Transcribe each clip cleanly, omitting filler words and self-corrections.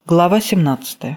Глава 17.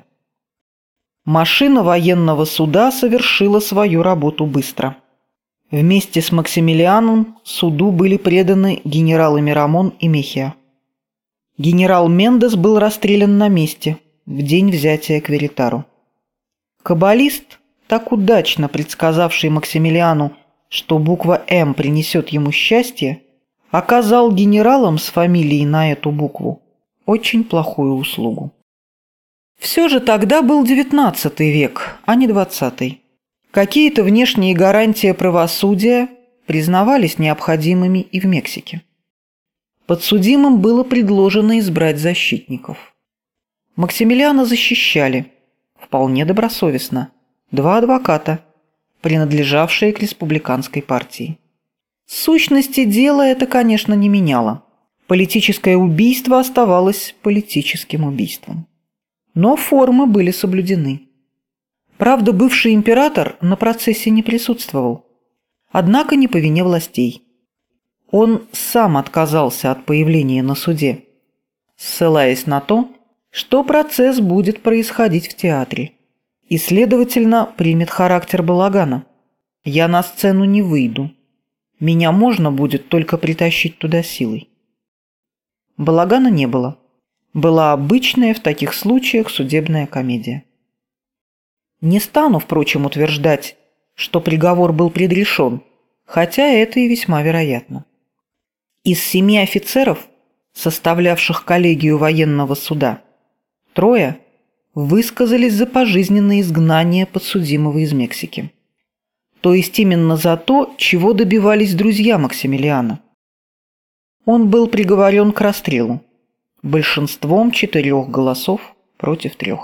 Машина военного суда совершила свою работу быстро. Вместе с Максимилианом суду были преданы генералы Мирамон и Мехиа. Генерал Мендес был расстрелян на месте в день взятия Кверитару. Каббалист, так удачно предсказавший Максимилиану, что буква «М» принесет ему счастье, оказал генералам с фамилией на эту букву очень плохую услугу. Все же тогда был XIX век, а не XX. Какие-то внешние гарантии правосудия признавались необходимыми и в Мексике. Подсудимым было предложено избрать защитников. Максимилиана защищали, вполне добросовестно, 2 адвоката, принадлежавшие к республиканской партии. Сущности дела это, конечно, не меняло. Политическое убийство оставалось политическим убийством. Но формы были соблюдены. Правда, бывший император на процессе не присутствовал, однако не по вине властей. Он сам отказался от появления на суде, ссылаясь на то, что процесс будет происходить в театре и, следовательно, примет характер балагана. «Я на сцену не выйду. Меня можно будет только притащить туда силой». Балагана не было. Была обычная в таких случаях судебная комедия. Не стану, впрочем, утверждать, что приговор был предрешен, хотя это и весьма вероятно. Из 7 офицеров, составлявших коллегию военного суда, 3 высказались за пожизненное изгнание подсудимого из Мексики. То есть именно за то, чего добивались друзья Максимилиана. Он был приговорен к расстрелу большинством 4 голосов против 3.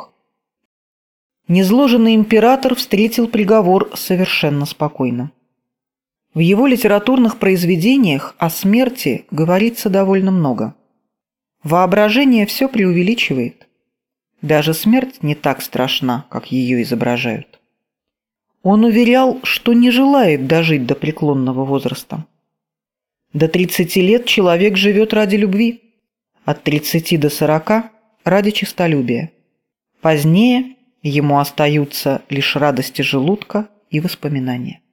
Низложенный император встретил приговор совершенно спокойно. В его литературных произведениях о смерти говорится довольно много. Воображение все преувеличивает. Даже смерть не так страшна, как ее изображают. Он уверял, что не желает дожить до преклонного возраста. До 30 лет человек живет ради любви, от 30 до 40 – ради честолюбия. Позднее ему остаются лишь радости желудка и воспоминания.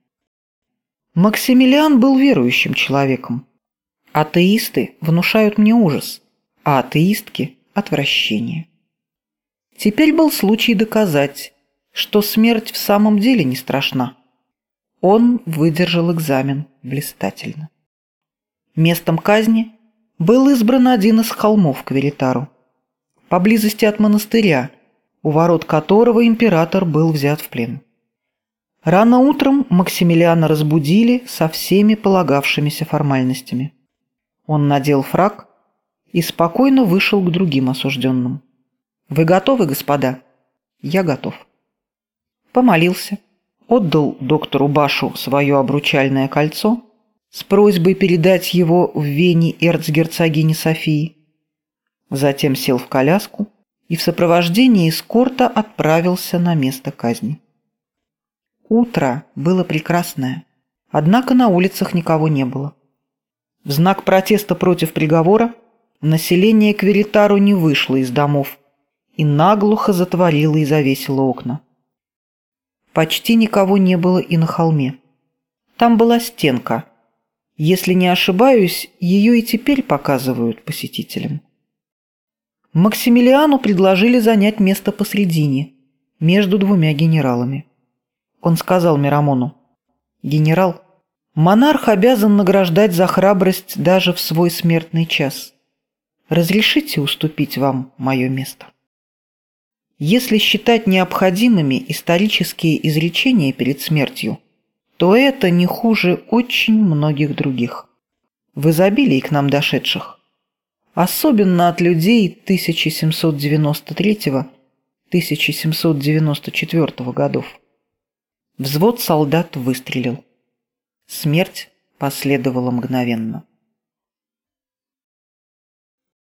Максимилиан был верующим человеком. Атеисты внушают мне ужас, а атеистки – отвращение. Теперь был случай доказать, что смерть в самом деле не страшна. Он выдержал экзамен блистательно. Местом казни был избран один из холмов Кверитару, поблизости от монастыря, у ворот которого император был взят в плен. Рано утром Максимилиана разбудили со всеми полагавшимися формальностями. Он надел фрак и спокойно вышел к другим осужденным. «Вы готовы, господа?» «Я готов». Помолился, отдал доктору Башу свое обручальное кольцо с просьбой передать его в Вене эрцгерцогине Софии. Затем сел в коляску и в сопровождении эскорта отправился на место казни. Утро было прекрасное, однако на улицах никого не было. В знак протеста против приговора население Кверитару не вышло из домов и наглухо затворило и завесило окна. Почти никого не было и на холме. Там была стенка. Если не ошибаюсь, ее и теперь показывают посетителям. Максимилиану предложили занять место посредине, между 2 генералами. Он сказал Мирамону: «Генерал, монарх обязан награждать за храбрость даже в свой смертный час. Разрешите уступить вам мое место?» Если считать необходимыми исторические изречения перед смертью, то это не хуже очень многих других, в изобилии к нам дошедших, особенно от людей 1793-1794 годов. Взвод солдат выстрелил. Смерть последовала мгновенно.